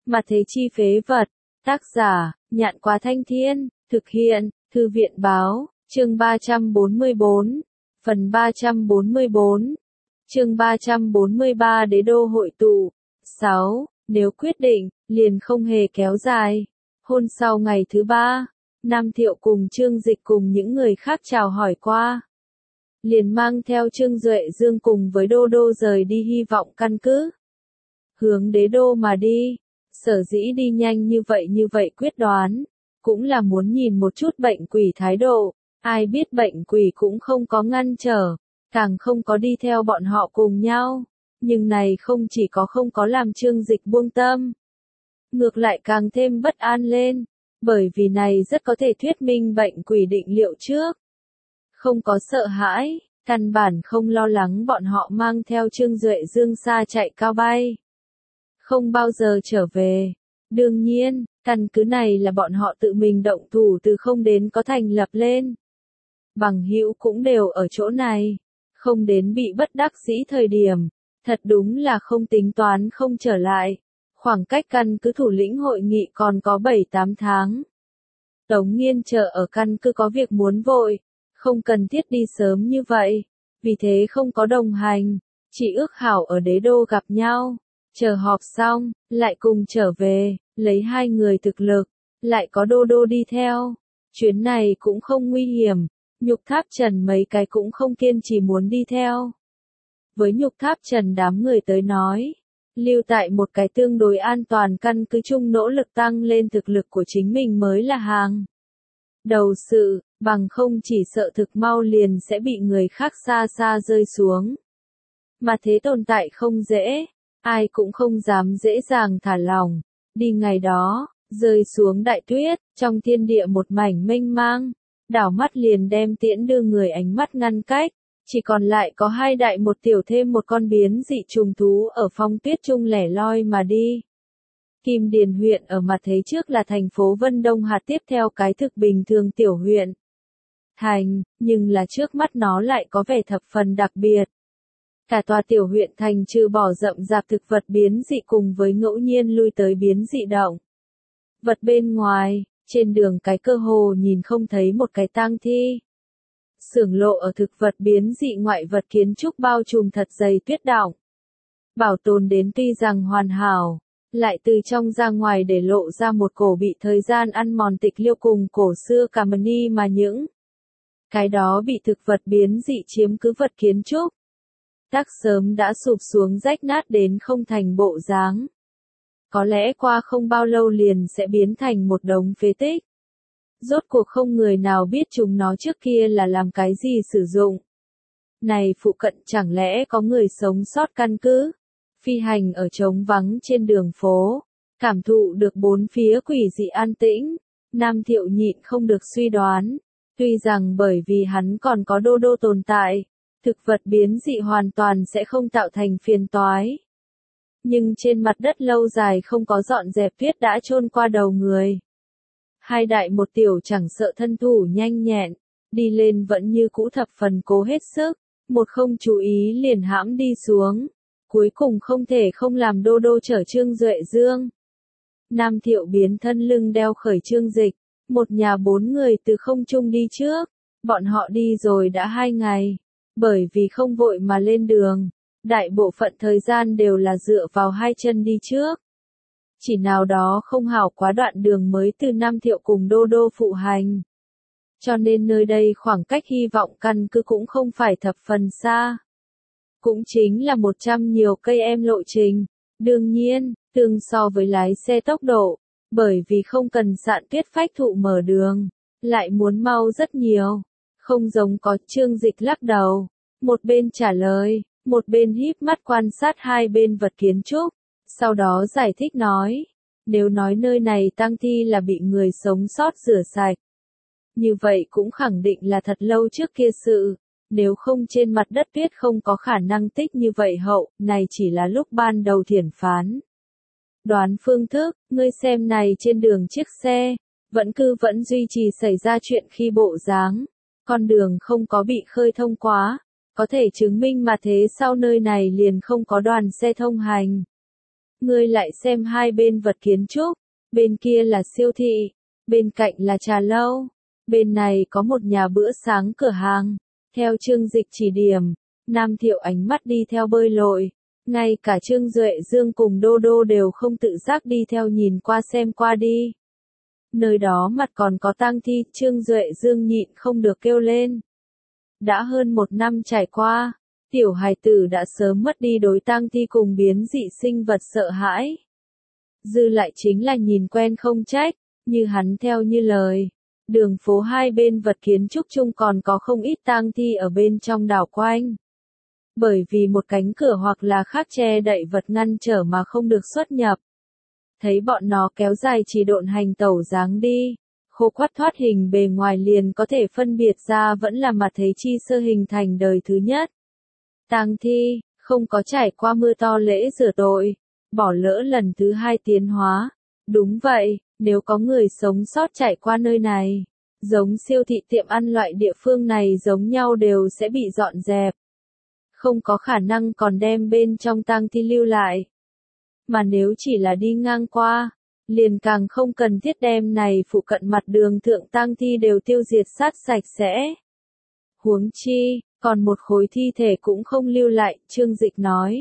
Mà thế chi phế vật. Tác giả, Nhạn Quá Thanh Thiên, thực hiện, Thư viện Báo, chương 344, phần 344, chương 343 Đế đô hội tụ. 6. Nếu quyết định, liền không hề kéo dài. Hôn sau ngày thứ 3, Nam Thiệu cùng Trương Dịch cùng những người khác chào hỏi qua. Liền mang theo Trương Duệ Dương cùng với Đô Đô rời đi hy vọng căn cứ. Hướng đế đô mà đi. Sở dĩ đi nhanh như vậy quyết đoán, cũng là muốn nhìn một chút bệnh quỷ thái độ, ai biết bệnh quỷ cũng không có ngăn trở, càng không có đi theo bọn họ cùng nhau, nhưng này không chỉ có không có làm Trương Dịch buông tâm, ngược lại càng thêm bất an lên, bởi vì này rất có thể thuyết minh bệnh quỷ định liệu trước. Không có sợ hãi, căn bản không lo lắng bọn họ mang theo Trương Duệ Dương xa chạy cao bay. Không bao giờ trở về. Đương nhiên, căn cứ này là bọn họ tự mình động thủ từ không đến có thành lập lên. Bằng hữu cũng đều ở chỗ này. Không đến bị bất đắc dĩ thời điểm. Thật đúng là không tính toán không trở lại. Khoảng cách căn cứ thủ lĩnh hội nghị còn có 7-8 tháng. Tống Nghiên chờ ở căn cứ có việc muốn vội. Không cần thiết đi sớm như vậy. Vì thế không có đồng hành. Chỉ ước hảo ở đế đô gặp nhau. Chờ họp xong, lại cùng trở về, lấy hai người thực lực, lại có Đô Đô đi theo. Chuyến này cũng không nguy hiểm, Nhục Tháp Trần mấy cái cũng không kiên trì muốn đi theo. Với Nhục Tháp Trần đám người tới nói, lưu tại một cái tương đối an toàn căn cứ chung nỗ lực tăng lên thực lực của chính mình mới là hàng đầu sự, bằng không chỉ sợ thực mau liền sẽ bị người khác xa xa rơi xuống. Mà thế tồn tại không dễ. Ai cũng không dám dễ dàng thả lỏng. Đi ngày đó, rơi xuống đại tuyết, trong thiên địa một mảnh mênh mang, đảo mắt liền đem tiễn đưa người ánh mắt ngăn cách, chỉ còn lại có hai đại một tiểu thêm một con biến dị trùng thú ở phong tuyết trung lẻ loi mà đi. Kim Điền huyện ở mặt thế trước là thành phố Vân Đông Hạt tiếp theo cái thực bình thường tiểu huyện. Thành, nhưng là trước mắt nó lại có vẻ thập phần đặc biệt. Cả tòa tiểu huyện thành trừ bỏ rậm rạp thực vật biến dị cùng với ngẫu nhiên lui tới biến dị động. Vật bên ngoài, trên đường cái cơ hồ nhìn không thấy một cái tang thi. Xưởng lộ ở thực vật biến dị ngoại vật kiến trúc bao trùm thật dày tuyết đọng. Bảo tồn đến tuy rằng hoàn hảo, lại từ trong ra ngoài để lộ ra một cổ bị thời gian ăn mòn tịch liêu cùng cổ xưa cả mani mà những. Cái đó bị thực vật biến dị chiếm cứ vật kiến trúc. Tác sớm đã sụp xuống rách nát đến không thành bộ dáng. Có lẽ qua không bao lâu liền sẽ biến thành một đống phế tích. Rốt cuộc không người nào biết chúng nó trước kia là làm cái gì sử dụng. Này phụ cận chẳng lẽ có người sống sót căn cứ, phi hành ở trống vắng trên đường phố, cảm thụ được bốn phía quỷ dị an tĩnh, Nam Thiệu nhịn không được suy đoán, tuy rằng bởi vì hắn còn có Đô Đô tồn tại. Thực vật biến dị hoàn toàn sẽ không tạo thành phiền toái. Nhưng trên mặt đất lâu dài không có dọn dẹp tuyết đã chôn qua đầu người. Hai đại một tiểu chẳng sợ thân thủ nhanh nhẹn, đi lên vẫn như cũ thập phần cố hết sức, một không chú ý liền hãm đi xuống. Cuối cùng không thể không làm Đô Đô chở Trương Duệ Dương. Nam Thiệu biến thân lưng đeo khởi Trương Dịch, một nhà 4 người từ không trung đi trước, bọn họ đi rồi đã 2 ngày. Bởi vì không vội mà lên đường, đại bộ phận thời gian đều là dựa vào hai chân đi trước. Chỉ nào đó không hảo quá đoạn đường mới từ Nam Thiệu cùng Đô Đô phụ hành. Cho nên nơi đây khoảng cách hy vọng căn cứ cũng không phải thập phần xa. Cũng chính là 100 nhiều cây em lộ trình. Đương nhiên, tương so với lái xe tốc độ, bởi vì không cần sạn tuyết phách thụ mở đường, lại muốn mau rất nhiều. Không giống có Trương Dịch lắc đầu, một bên trả lời, một bên híp mắt quan sát hai bên vật kiến trúc, sau đó giải thích nói, nếu nói nơi này tang thi là bị người sống sót rửa sạch, như vậy cũng khẳng định là thật lâu trước kia sự, nếu không trên mặt đất tuyết không có khả năng tích như vậy hậu, này chỉ là lúc ban đầu thiển phán. Đoán phương thức, ngươi xem này trên đường chiếc xe, vẫn duy trì xảy ra chuyện khi bộ dáng. Con đường không có bị khơi thông quá, có thể chứng minh mà thế sau nơi này liền không có đoàn xe thông hành. Ngươi lại xem hai bên vật kiến trúc, bên kia là siêu thị, bên cạnh là trà lâu, bên này có một nhà bữa sáng cửa hàng. Theo Trương Dịch chỉ điểm, Nam Thiệu ánh mắt đi theo bơi lội, ngay cả Trương Duệ Dương cùng Đô Đô đều không tự giác đi theo nhìn qua xem qua đi. Nơi đó mặt còn có tang thi, Trương Duệ Dương nhịn không được kêu lên. Đã hơn 1 năm trải qua, tiểu hài tử đã sớm mất đi đối tang thi cùng biến dị sinh vật sợ hãi. Dư lại chính là nhìn quen không trách, như hắn theo như lời. Đường phố hai bên vật kiến trúc chung còn có không ít tang thi ở bên trong đảo quanh. Bởi vì một cánh cửa hoặc là khác che đậy vật ngăn trở mà không được xuất nhập. Thấy bọn nó kéo dài chỉ độn hành tẩu dáng đi, khô quắt thoát hình bề ngoài liền có thể phân biệt ra vẫn là mặt thế chi sơ hình thành đời thứ nhất. Tang thi, không có trải qua mưa to lễ rửa tội, bỏ lỡ lần thứ 2 tiến hóa. Đúng vậy, nếu có người sống sót trải qua nơi này, giống siêu thị tiệm ăn loại địa phương này giống nhau đều sẽ bị dọn dẹp. Không có khả năng còn đem bên trong tang thi lưu lại. Mà nếu chỉ là đi ngang qua, liền càng không cần thiết đem này phụ cận mặt đường thượng tang thi đều tiêu diệt sát sạch sẽ. Huống chi, còn một khối thi thể cũng không lưu lại, Trương Dịch nói.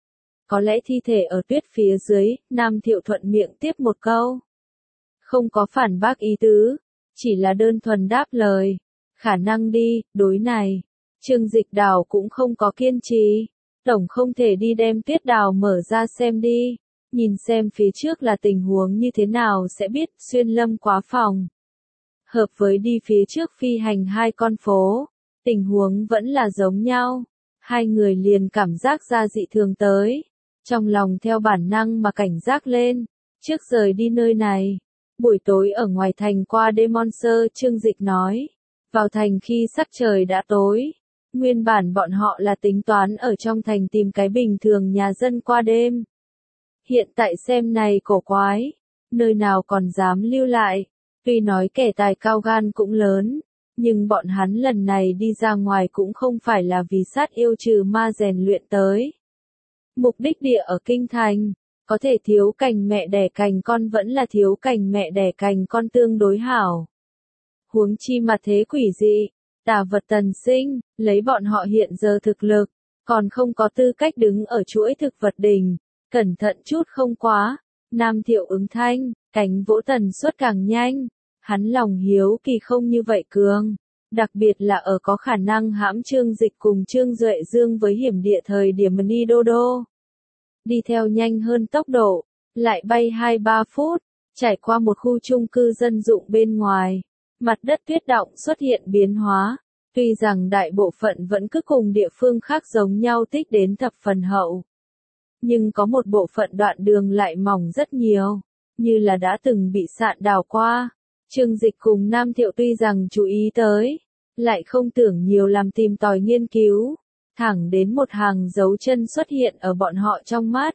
Có lẽ thi thể ở tuyết phía dưới, Nam Thiệu thuận miệng tiếp một câu. Không có phản bác ý tứ, chỉ là đơn thuần đáp lời. Khả năng đi, đối này. Trương Dịch đào cũng không có kiên trì. Tổng không thể đi đem tuyết đào mở ra xem đi. Nhìn xem phía trước là tình huống như thế nào sẽ biết xuyên lâm quá phòng. Hợp với đi phía trước phi hành 2 con phố. Tình huống vẫn là giống nhau. Hai người liền cảm giác ra dị thường tới. Trong lòng theo bản năng mà cảnh giác lên. Trước rời đi nơi này. Buổi tối ở ngoài thành qua đêm Monster, Trương Dịch nói. Vào thành khi sắc trời đã tối. Nguyên bản bọn họ là tính toán ở trong thành tìm cái bình thường nhà dân qua đêm. Hiện tại xem này cổ quái. Nơi nào còn dám lưu lại. Tuy nói kẻ tài cao gan cũng lớn. Nhưng bọn hắn lần này đi ra ngoài cũng không phải là vì sát yêu trừ ma rèn luyện tới. Mục đích địa ở kinh thành, có thể thiếu cành mẹ đẻ cành con vẫn là thiếu cành mẹ đẻ cành con tương đối hảo. Huống chi mà thế quỷ dị, tà vật tần sinh, lấy bọn họ hiện giờ thực lực, còn không có tư cách đứng ở chuỗi thực vật đỉnh, cẩn thận chút không quá. Nam Thiệu ứng thanh, cánh vỗ tần suất càng nhanh. Hắn lòng hiếu kỳ không như vậy cường, đặc biệt là ở có khả năng hãm Trương Dịch cùng Trương Duệ Dương với hiểm địa thời điểm đi Đô Đô. Đi theo nhanh hơn tốc độ, lại bay 2-3 phút, trải qua một khu chung cư dân dụng bên ngoài, mặt đất tuyết động xuất hiện biến hóa, tuy rằng đại bộ phận vẫn cứ cùng địa phương khác giống nhau tích đến thập phần hậu. Nhưng có một bộ phận đoạn đường lại mỏng rất nhiều, như là đã từng bị sạn đào qua. Trương Dịch cùng Nam Thiệu tuy rằng chú ý tới, lại không tưởng nhiều làm tìm tòi nghiên cứu, thẳng đến một hàng dấu chân xuất hiện ở bọn họ trong mắt.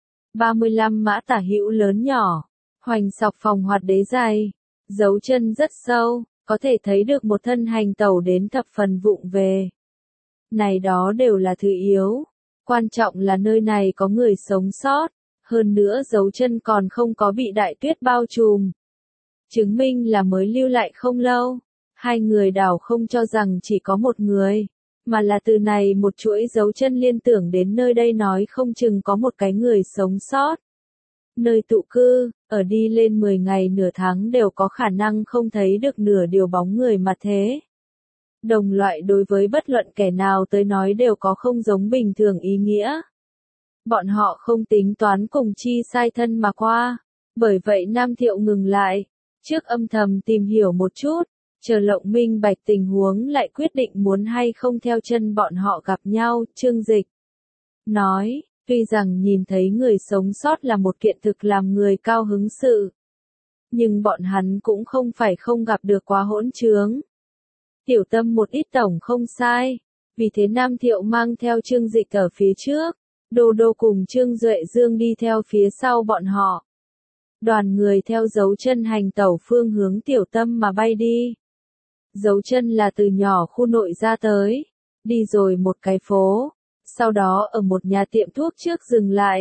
35 mã tả hữu lớn nhỏ, hoành sọc phòng hoạt đế dày, dấu chân rất sâu, có thể thấy được một thân hành tẩu đến thập phần vụng về. Này đó đều là thứ yếu, quan trọng là nơi này có người sống sót, hơn nữa dấu chân còn không có bị đại tuyết bao trùm. Chứng minh là mới lưu lại không lâu. Hai người đảo không cho rằng chỉ có một người, mà là từ này một chuỗi dấu chân liên tưởng đến nơi đây nói không chừng có một cái người sống sót. Nơi tụ cư, ở đi lên 10 ngày nửa tháng đều có khả năng không thấy được nửa điều bóng người mà thế. Đồng loại đối với bất luận kẻ nào tới nói đều có không giống bình thường ý nghĩa. Bọn họ không tính toán cùng chi sai thân mà qua, bởi vậy Nam Thiệu ngừng lại. Trước âm thầm tìm hiểu một chút, chờ Lộng minh bạch tình huống lại quyết định muốn hay không theo chân bọn họ gặp nhau, Trương Dịch nói, tuy rằng nhìn thấy người sống sót là một kiện thực làm người cao hứng sự. Nhưng bọn hắn cũng không phải không gặp được quá hỗn trướng. Tiểu tâm một ít tổng không sai, vì thế Nam Thiệu mang theo Trương Dịch ở phía trước, Đô Đô cùng Trương Duệ Dương đi theo phía sau bọn họ. Đoàn người theo dấu chân hành tẩu phương hướng tiểu tâm mà bay đi. Dấu chân là từ nhỏ khu nội ra tới, đi rồi một cái phố, sau đó ở một nhà tiệm thuốc trước dừng lại,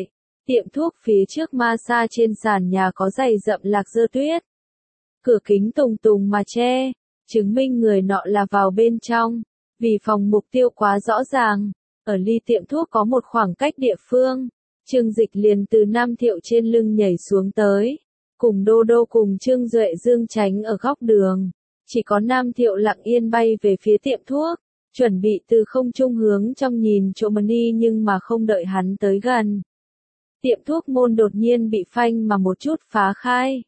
Tiệm thuốc phía trước massage trên sàn nhà có dày rậm lạc dơ tuyết. Cửa kính tùng tùng mà che, chứng minh người nọ là vào bên trong. Vì phòng mục tiêu quá rõ ràng, ở ly tiệm thuốc có một khoảng cách địa phương. Trương Dịch liền từ Nam Thiệu trên lưng nhảy xuống tới. Cùng Đô Đô cùng Trương Duệ Dương tránh ở góc đường. Chỉ có Nam Thiệu lặng yên bay về phía tiệm thuốc. Chuẩn bị từ không trung hướng trong nhìn chỗ Mani nhưng mà không đợi hắn tới gần. Tiệm thuốc môn đột nhiên bị phanh mà một chút phá khai.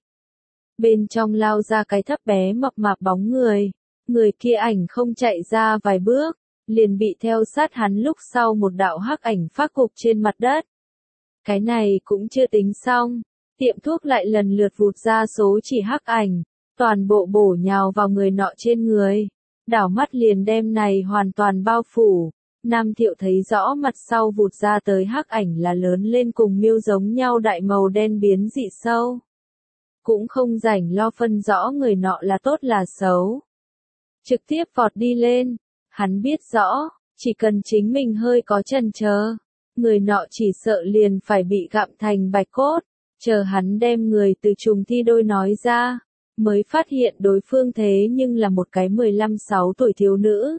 Bên trong lao ra cái thấp bé mập mạp bóng người. Người kia ảnh không chạy ra vài bước, liền bị theo sát hắn lúc sau một đạo hắc ảnh phát cục trên mặt đất. Cái này cũng chưa tính xong, tiệm thuốc lại lần lượt vụt ra số chỉ hắc ảnh, toàn bộ bổ nhào vào người nọ trên người. Đảo mắt liền đem này hoàn toàn bao phủ. Nam Thiệu thấy rõ mặt sau vụt ra tới hắc ảnh là lớn lên cùng miêu giống nhau đại màu đen biến dị sâu. Cũng không rảnh lo phân rõ người nọ là tốt là xấu. Trực tiếp vọt đi lên, hắn biết rõ, chỉ cần chính mình hơi có chần chờ, người nọ chỉ sợ liền phải bị gặm thành bạch cốt. Chờ hắn đem người từ trùng thi đôi nói ra, mới phát hiện đối phương thế nhưng là một cái 15-16 tuổi thiếu nữ.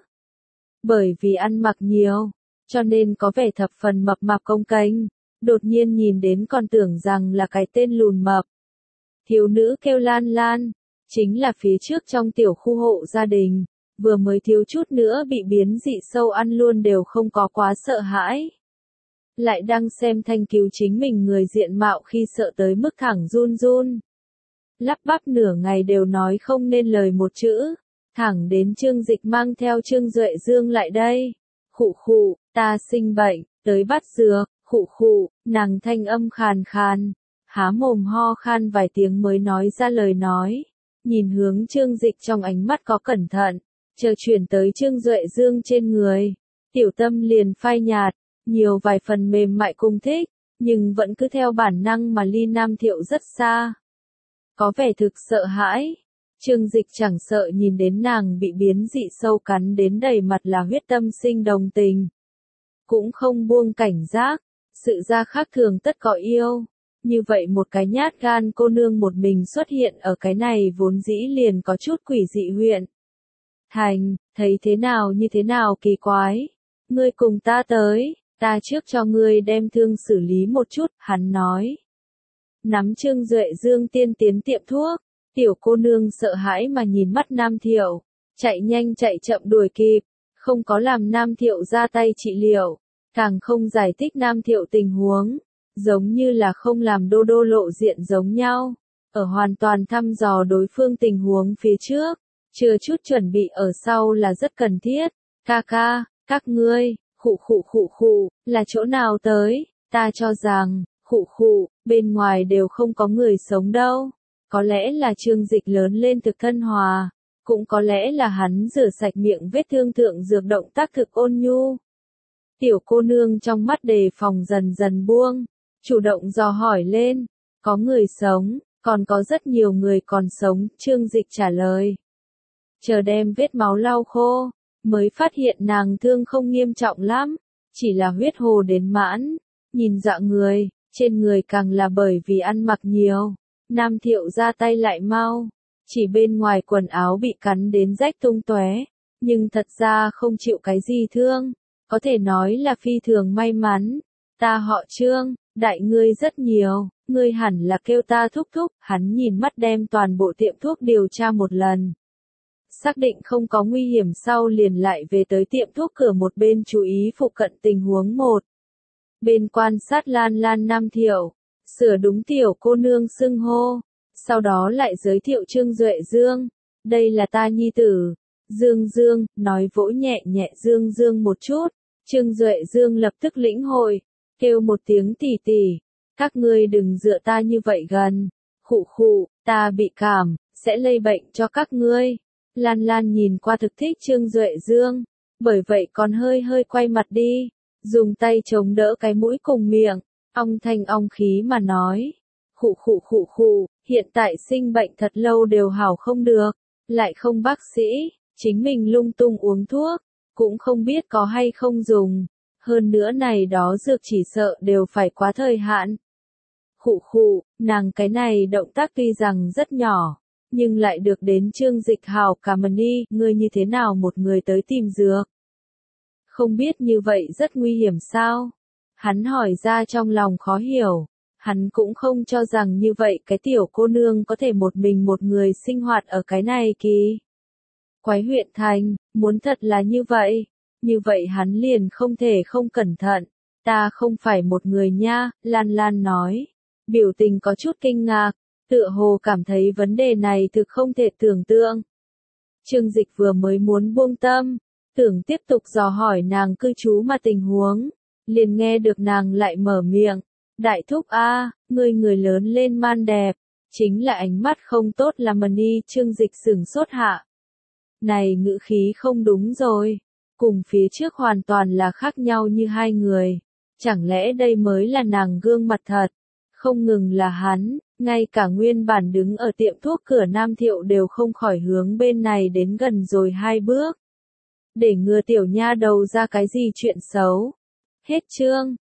Bởi vì ăn mặc nhiều, cho nên có vẻ thập phần mập mạp cong kênh, đột nhiên nhìn đến còn tưởng rằng là cái tên lùn mập. Thiếu nữ kêu Lan Lan, chính là phía trước trong tiểu khu hộ gia đình, vừa mới thiếu chút nữa bị biến dị sâu ăn luôn đều không có quá sợ hãi. Lại đang xem Thanh cứu chính mình người diện mạo khi sợ tới mức thẳng run run. Lắp bắp nửa ngày đều nói không nên lời một chữ, thẳng đến Trương Dịch mang theo Trương Duệ Dương lại đây. Khụ khụ, ta sinh bệnh, tới bắt dược, khụ khụ, nàng thanh âm khàn khàn, há mồm ho khan vài tiếng mới nói ra lời nói. Nhìn hướng Trương Dịch trong ánh mắt có cẩn thận, chờ chuyển tới Trương Duệ Dương trên người. Tiểu tâm liền phai nhạt, nhiều vài phần mềm mại cung thích, nhưng vẫn cứ theo bản năng mà ly Nam Thiệu rất xa. Có vẻ thực sợ hãi. Trương Dịch chẳng sợ nhìn đến nàng bị biến dị sâu cắn đến đầy mặt là huyết tâm sinh đồng tình. Cũng không buông cảnh giác, sự ra khác thường tất có yêu. Như vậy một cái nhát gan cô nương một mình xuất hiện ở cái này vốn dĩ liền có chút quỷ dị huyện. Thành, thấy thế nào kỳ quái. Ngươi cùng ta tới, ta trước cho ngươi đem thương xử lý một chút, hắn nói. Nắm Trương Duệ Dương tiên tiến tiệm thuốc, tiểu cô nương sợ hãi mà nhìn mắt Nam Thiệu, chạy nhanh chạy chậm đuổi kịp, không có làm Nam Thiệu ra tay trị liệu, càng không giải thích Nam Thiệu tình huống, giống như là không làm Đô Đô lộ diện giống nhau, ở hoàn toàn thăm dò đối phương tình huống phía trước, chưa chút chuẩn bị ở sau là rất cần thiết. Ca ca, các ngươi, khụ, là chỗ nào tới, ta cho rằng, khụ, bên ngoài đều không có người sống đâu. Có lẽ là Trương Dịch lớn lên thực thân hòa, cũng có lẽ là hắn rửa sạch miệng vết thương thượng dược động tác thực ôn nhu. Tiểu cô nương trong mắt đề phòng dần dần buông, chủ động dò hỏi lên, có người sống, còn có rất nhiều người còn sống, Trương Dịch trả lời. Chờ đem vết máu lau khô, mới phát hiện nàng thương không nghiêm trọng lắm, chỉ là huyết hồ đến mãn, nhìn dạng người, trên người càng là bởi vì ăn mặc nhiều. Nam Thiệu ra tay lại mau, chỉ bên ngoài quần áo bị cắn đến rách tung tóe, nhưng thật ra không chịu cái gì thương, có thể nói là phi thường may mắn. Ta họ Trương, đại ngươi rất nhiều, ngươi hẳn là kêu ta thúc thúc, hắn nhìn mắt đem toàn bộ tiệm thuốc điều tra một lần. Xác định không có nguy hiểm sau liền lại về tới tiệm thuốc cửa một bên chú ý phụ cận tình huống một. Bên quan sát Lan Lan Nam Thiệu, sửa đúng tiểu cô nương xưng hô, sau đó lại giới thiệu Trương Duệ Dương, đây là ta nhi tử, Dương, nói vỗ nhẹ nhẹ Dương một chút, Trương Duệ Dương lập tức lĩnh hội, kêu một tiếng tỉ tỉ, các ngươi đừng dựa ta như vậy gần, khụ, ta bị cảm, sẽ lây bệnh cho các ngươi. Lan Lan nhìn qua thực thích Trương Duệ Dương, bởi vậy còn hơi quay mặt đi, dùng tay chống đỡ cái mũi cùng miệng, ong thanh ong khí mà nói. Khụ, hiện tại sinh bệnh thật lâu đều hảo không được, lại không bác sĩ, chính mình lung tung uống thuốc, cũng không biết có hay không dùng. Hơn nữa này đó dược chỉ sợ đều phải quá thời hạn, Khụ khụ, nàng cái này động tác tuy rằng rất nhỏ, nhưng lại được đến Trương Dịch hảo cảm ơn ngươi như thế nào một người tới tìm dược. Không biết như vậy rất nguy hiểm sao? Hắn hỏi ra trong lòng khó hiểu. Hắn cũng không cho rằng như vậy cái tiểu cô nương có thể một mình một người sinh hoạt ở cái này kỳ quái huyện thành, muốn thật là như vậy hắn liền không thể không cẩn thận. Ta không phải một người nha, Lan Lan nói. Biểu tình có chút kinh ngạc, tựa hồ cảm thấy vấn đề này thực không thể tưởng tượng. Trương Dịch vừa mới muốn buông tâm, tưởng tiếp tục dò hỏi nàng cư trú mà tình huống, liền nghe được nàng lại mở miệng. Đại thúc a, ngươi người lớn lên man đẹp, chính là ánh mắt không tốt làm Trương Dịch sửng sốt hạ. Này ngữ khí không đúng rồi, cùng phía trước hoàn toàn là khác nhau như hai người. Chẳng lẽ đây mới là nàng gương mặt thật? Không ngừng là hắn, ngay cả nguyên bản đứng ở tiệm thuốc cửa Nam Thiệu đều không khỏi hướng bên này đến gần rồi 2 bước. Để ngừa tiểu nha đầu ra cái gì chuyện xấu. Hết chương.